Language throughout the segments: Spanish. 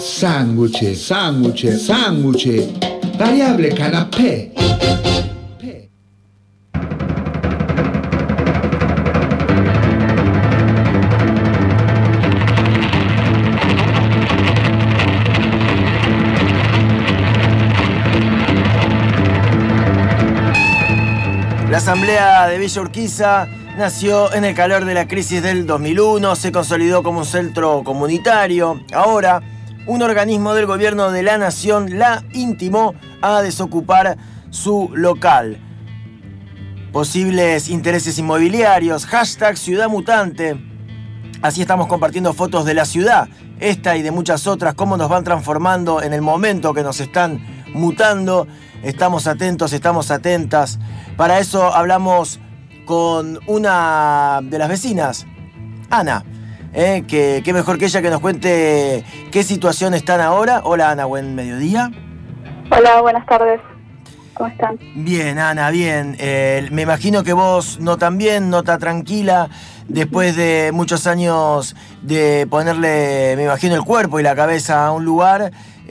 Sándwich, sándwich, sándwich. Variable canapé. La Asamblea de Villa Urquiza nació en el calor de la crisis del 2001, se consolidó como un centro comunitario. Ahora, un organismo del gobierno de la nación la intimó a desocupar su local. Posibles intereses inmobiliarios, hashtag Ciudad Mutante. Así estamos compartiendo fotos de la ciudad, esta y de muchas otras, cómo nos van transformando en el momento que nos están mutando. Estamos atentos, estamos atentas. Para eso hablamos con una de las vecinas, Ana, que qué mejor que ella que nos cuente qué situación están ahora. Hola Ana, buen mediodía. Hola, buenas tardes. ¿Cómo están? Bien, Ana, bien. Me imagino que vos no tan bien, no tan tranquila, después de muchos años de ponerle, me imagino, el cuerpo y la cabeza a un lugar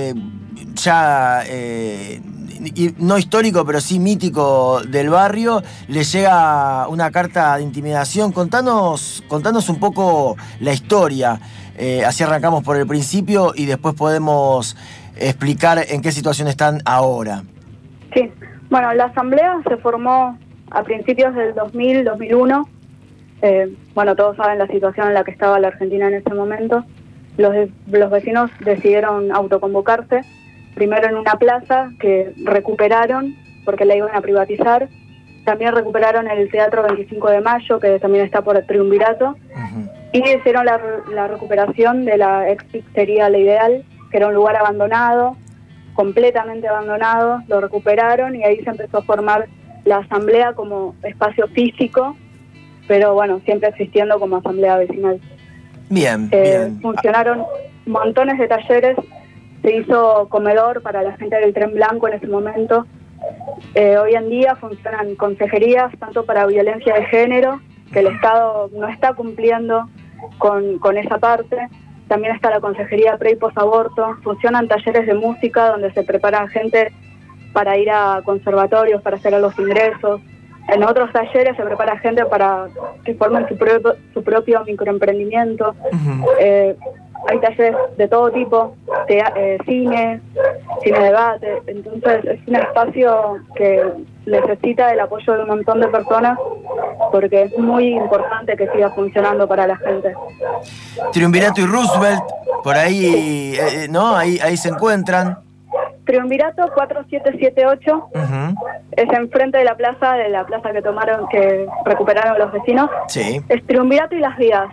no histórico, pero sí mítico del barrio. Le llega una carta de intimidación. Contanos un poco la historia. Así arrancamos por el principio y después podemos explicar en qué situación están ahora. Sí, bueno, la asamblea se formó a principios del 2000, 2001. Bueno, todos saben la situación en la que estaba la Argentina en ese momento. Los vecinos decidieron autoconvocarse, primero en una plaza que recuperaron porque la iban a privatizar. También recuperaron el Teatro 25 de Mayo, que también está por el Triunvirato. Uh-huh. Y hicieron la recuperación de la ex pizzería La Ideal, que era un lugar abandonado, completamente abandonado. Lo recuperaron y ahí se empezó a formar la asamblea como espacio físico, pero bueno, siempre existiendo como asamblea vecinal. Bien. Funcionaron montones de talleres. Se hizo comedor para la gente del Tren Blanco en ese momento. Hoy en día funcionan consejerías tanto para violencia de género, que el Estado no está cumpliendo con esa parte. También está la consejería pre y posaborto. Funcionan talleres de música donde se prepara gente para ir a conservatorios, para hacer los ingresos. En otros talleres se prepara gente para que formen su propio microemprendimiento. Uh-huh. Hay talleres de todo tipo, cine debate. Entonces es un espacio que necesita el apoyo de un montón de personas porque es muy importante que siga funcionando para la gente. Triunvirato y Roosevelt, por ahí, ¿no? Ahí se encuentran. Triunvirato 4778, uh-huh. Es enfrente de la plaza que recuperaron los vecinos. Sí. Es Triunvirato y Las Vías.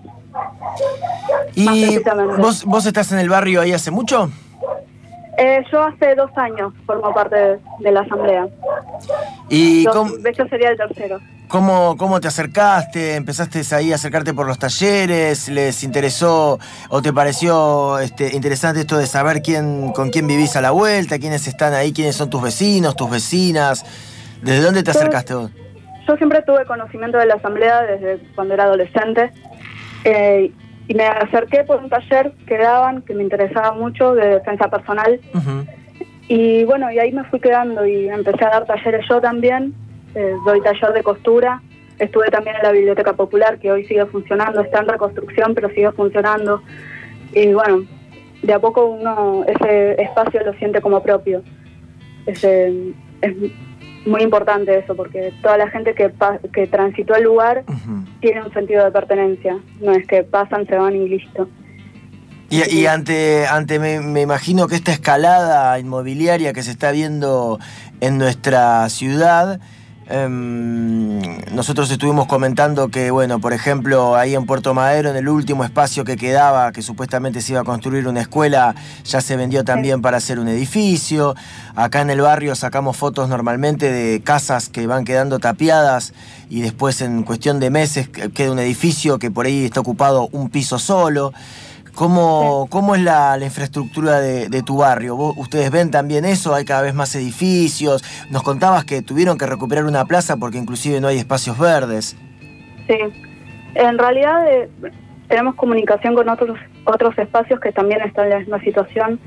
¿Y vos estás en el barrio ahí hace mucho? Yo hace 2 años formo parte de la asamblea. ¿Y de hecho sería el tercero. ¿Cómo te acercaste? ¿Empezaste ahí a acercarte por los talleres? ¿Les interesó o te pareció interesante esto de saber con quién vivís a la vuelta? ¿Quiénes están ahí? ¿Quiénes son tus vecinos, tus vecinas? ¿Desde dónde te acercaste vos? Yo siempre tuve conocimiento de la asamblea desde cuando era adolescente. Y me acerqué por un taller que daban, que me interesaba mucho, de defensa personal. Uh-huh. Y bueno, y ahí me fui quedando y empecé a dar talleres yo también. Doy taller de costura. Estuve también en la Biblioteca Popular, que hoy sigue funcionando, está en reconstrucción, pero sigue funcionando. Y bueno, de a poco uno ese espacio lo siente como propio. Es muy importante eso, porque toda la gente que transitó el lugar uh-huh. tiene un sentido de pertenencia. No es que pasan, se van y listo. Y ante me imagino que esta escalada inmobiliaria que se está viendo en nuestra ciudad, nosotros estuvimos comentando que, bueno, por ejemplo, ahí en Puerto Madero, en el último espacio que quedaba, que supuestamente se iba a construir una escuela, ya se vendió también para hacer un edificio. Acá en el barrio sacamos fotos normalmente de casas que van quedando tapiadas y después en cuestión de meses queda un edificio que por ahí está ocupado un piso solo. ¿Cómo es la infraestructura de tu barrio? ¿Ustedes ven también eso? ¿Hay cada vez más edificios? Nos contabas que tuvieron que recuperar una plaza porque inclusive no hay espacios verdes. Sí, en realidad tenemos comunicación con otros espacios que también están en la misma situación.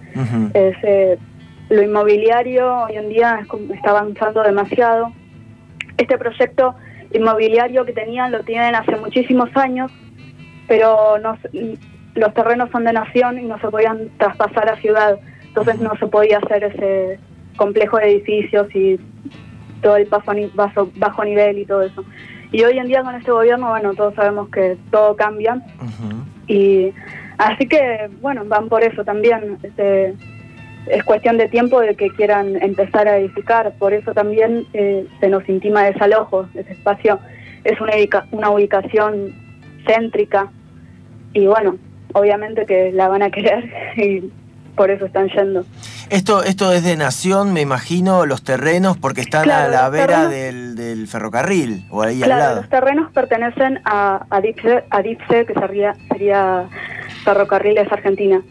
Lo inmobiliario hoy en día está avanzando demasiado. Este proyecto inmobiliario que tenían lo tienen hace muchísimos años, pero los terrenos son de nación y no se podían traspasar a ciudad, entonces no se podía hacer ese complejo de edificios y todo el bajo nivel y todo eso. Y hoy en día con este gobierno, bueno, todos sabemos que todo cambia. Y así que, bueno, van por eso también. Es cuestión de tiempo de que quieran empezar a edificar. Por eso también se nos intima desalojo. Ese espacio es una ubicación céntrica. Y bueno, obviamente que la van a querer y por eso están yendo. Esto es de nación, me imagino, los terrenos, porque están a la vera del ferrocarril, o ahí al lado. Los terrenos pertenecen a DIPSE, que sería Ferrocarriles Argentina.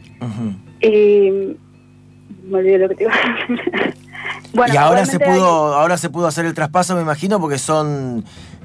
Y me olvidé lo que te iba a decir. Bueno, y ahora se pudo hacer el traspaso, me imagino, porque son,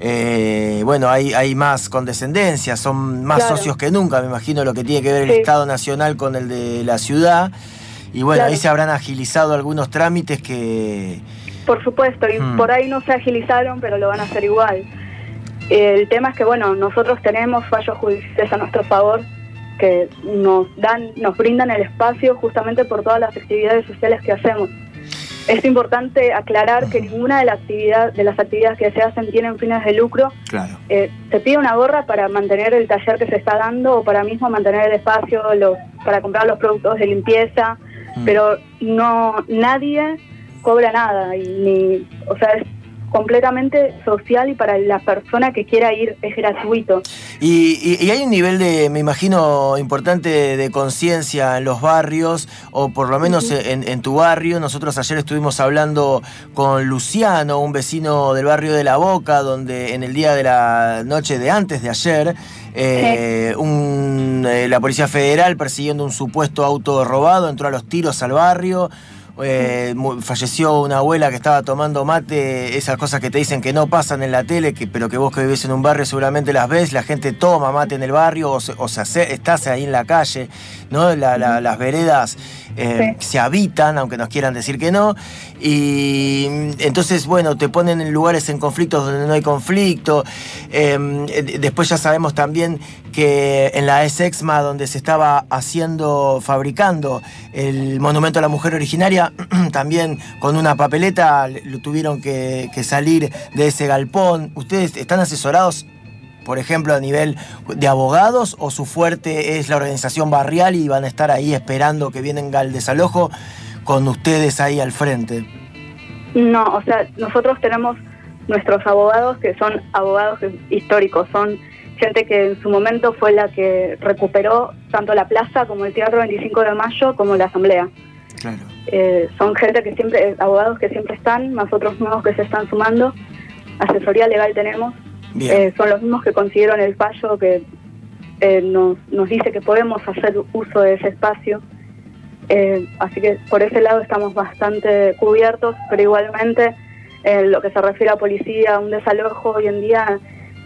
hay más condescendencia, son más socios que nunca, me imagino, lo que tiene que ver el Estado Nacional con el de la ciudad. Y bueno, ahí se habrán agilizado algunos trámites que... Por supuesto, y por ahí no se agilizaron, pero lo van a hacer igual. El tema es que, bueno, nosotros tenemos fallos judiciales a nuestro favor que nos brindan el espacio justamente por todas las actividades sociales que hacemos. Es importante aclarar que ninguna de las actividades que se hacen tienen fines de lucro. Claro. Se pide una gorra para mantener el taller que se está dando o para mismo mantener el espacio, para comprar los productos de limpieza, pero nadie cobra nada, es completamente social y para la persona que quiera ir es gratuito. Y hay un nivel me imagino, importante de conciencia en los barrios, o por lo menos en tu barrio. Nosotros ayer estuvimos hablando con Luciano, un vecino del barrio de La Boca, donde en el día de la noche de antes de ayer, la Policía Federal, persiguiendo un supuesto auto robado, entró a los tiros al barrio. Falleció una abuela que estaba tomando mate, esas cosas que te dicen que no pasan en la tele, pero que vos que vivís en un barrio seguramente las ves. La gente toma mate en el barrio estás ahí en la calle, ¿no? Las veredas se habitan, aunque nos quieran decir que no, y entonces, bueno, te ponen en lugares en conflictos donde no hay conflicto. Después ya sabemos también que en la Sexma, donde se estaba fabricando el monumento a la mujer originaria, también con una papeleta lo tuvieron que salir de ese galpón. ¿Ustedes están asesorados, por ejemplo, a nivel de abogados, o su fuerte es la organización barrial y van a estar ahí esperando que venga el desalojo con ustedes ahí al frente? No, o sea, nosotros tenemos nuestros abogados que son abogados históricos, son gente que en su momento fue la que recuperó tanto la plaza como el Teatro 25 de Mayo como la Asamblea. Claro. Son gente abogados que siempre están, más otros nuevos que se están sumando. Asesoría legal tenemos. Son los mismos que consiguieron el fallo que nos dice que podemos hacer uso de ese espacio. Así que por ese lado estamos bastante cubiertos, pero igualmente en lo que se refiere a policía, un desalojo hoy en día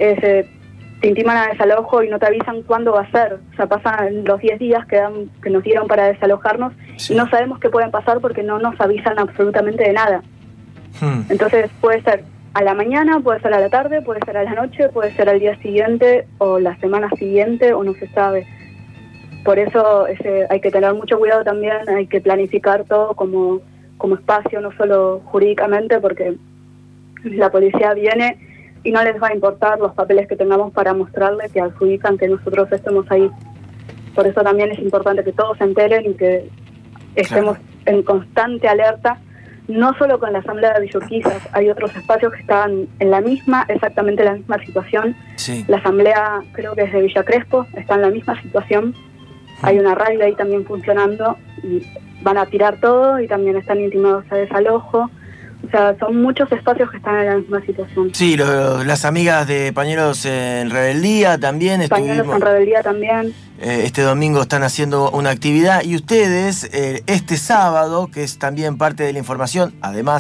te intiman a desalojo y no te avisan cuándo va a ser. O sea, pasan los 10 días que nos dieron para desalojarnos y no sabemos qué pueden pasar porque no nos avisan absolutamente de nada. Entonces puede ser a la mañana, puede ser a la tarde, puede ser a la noche, puede ser al día siguiente o la semana siguiente, o no se sabe. Por eso hay que tener mucho cuidado también, hay que planificar todo como espacio, no solo jurídicamente, porque la policía viene y no les va a importar los papeles que tengamos para mostrarles que adjudican que nosotros estemos ahí. Por eso también es importante que todos se enteren y que estemos en constante alerta, no solo con la Asamblea de Villurquizas, hay otros espacios que están en exactamente la misma situación. Sí. La Asamblea, creo que es de Villa Crespo, está en la misma situación. Hay una radio ahí también funcionando y van a tirar todo y también están intimados a desalojo. O sea, son muchos espacios que están en la misma situación. Sí, las amigas de Pañuelos en Rebeldía también. Pañuelos en Rebeldía también. Este domingo están haciendo una actividad y ustedes este sábado, que es también parte de la información, además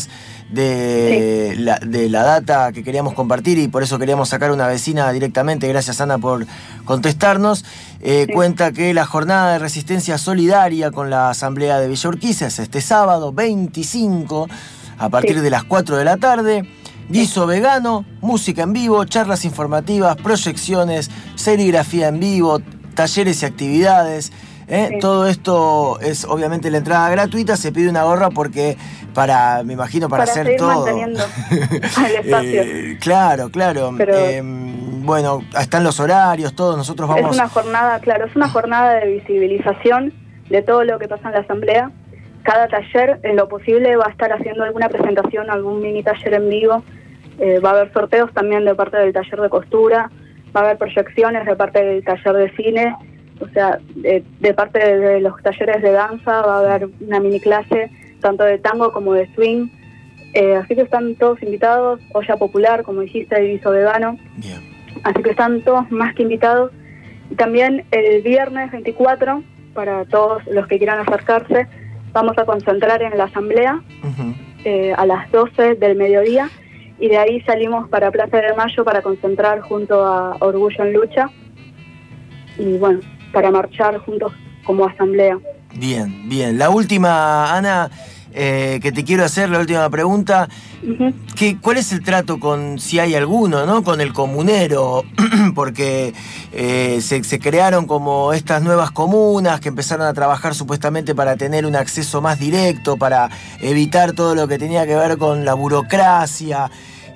de la data que queríamos compartir, y por eso queríamos sacar una vecina directamente. Gracias, Ana, por contestarnos. Cuenta que la jornada de resistencia solidaria con la Asamblea de Villa Urquiza es este sábado 25 a partir de las 4 de la tarde. Guiso vegano, música en vivo, charlas informativas, proyecciones, serigrafía en vivo, talleres y actividades. Todo esto es obviamente la entrada gratuita. Se pide una gorra porque me imagino para hacer todo. Manteniendo el espacio. Claro. Pero, bueno, están los horarios, todos nosotros vamos. Es una jornada de visibilización de todo lo que pasa en la asamblea. Cada taller, en lo posible, va a estar haciendo alguna presentación, algún mini taller en vivo. Va a haber sorteos también de parte del taller de costura. Va a haber proyecciones de parte del taller de cine. O sea, de parte de los talleres de danza va a haber una mini clase, tanto de tango como de swing. Así que están todos invitados. Olla popular, como dijiste, y guiso vegano. Bien. Así que están todos más que invitados. Y también el viernes 24, para todos los que quieran acercarse, vamos a concentrar en la asamblea a las 12 del mediodía. Y de ahí salimos para Plaza de Mayo para concentrar junto a Orgullo en Lucha. Y bueno, para marchar juntos como asamblea. Bien. La última, Ana, que te quiero hacer, la última pregunta. ¿Cuál es el trato con, si hay alguno, ¿no?, con el comunero? Porque se crearon como estas nuevas comunas que empezaron a trabajar supuestamente para tener un acceso más directo, para evitar todo lo que tenía que ver con la burocracia.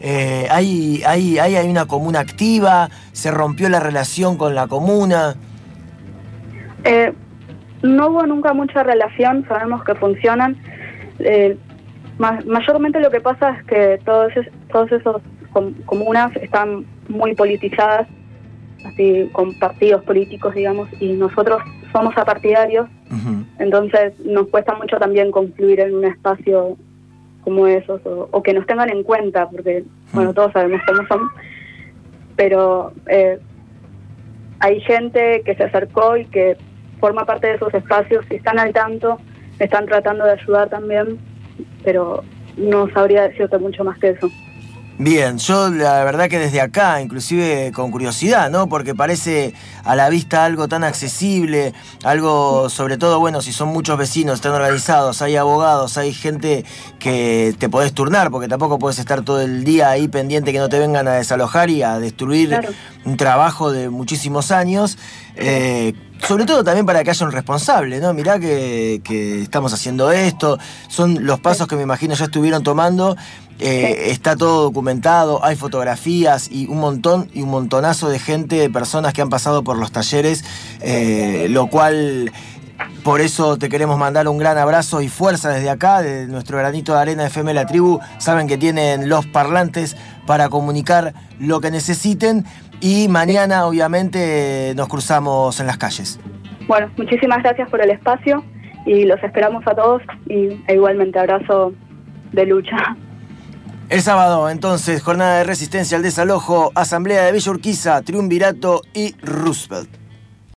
¿Hay una comuna activa? ¿Se rompió la relación con la comuna? No hubo nunca mucha relación, sabemos que funcionan. Mayormente lo que pasa es que todos esos comunas están muy politizadas, así con partidos políticos, digamos, y nosotros somos apartidarios. Entonces nos cuesta mucho también confluir en un espacio como esos, o que nos tengan en cuenta, porque bueno, todos sabemos cómo son, pero hay gente que se acercó y que forma parte de esos espacios y están al tanto, están tratando de ayudar también, pero no sabría decirte mucho más que eso. Bien, yo la verdad que desde acá, inclusive con curiosidad, ¿no?, porque parece a la vista algo tan accesible, algo, sobre todo, bueno, si son muchos vecinos, están organizados, hay abogados, hay gente que te podés turnar, porque tampoco podés estar todo el día ahí pendiente que no te vengan a desalojar y a destruir un trabajo de muchísimos años. Sobre todo también para que haya un responsable, ¿no? Mirá que estamos haciendo esto, son los pasos que me imagino ya estuvieron tomando. Está todo documentado, hay fotografías y un montonazo de gente, de personas que han pasado por los talleres, lo cual, por eso te queremos mandar un gran abrazo y fuerza desde acá, de nuestro granito de arena FM La Tribu. Saben que tienen los parlantes para comunicar lo que necesiten, y mañana obviamente nos cruzamos en las calles. Bueno, muchísimas gracias por el espacio y los esperamos a todos, e igualmente abrazo de lucha. El sábado, entonces, jornada de resistencia al desalojo, Asamblea de Villa Urquiza, Triunvirato y Roosevelt.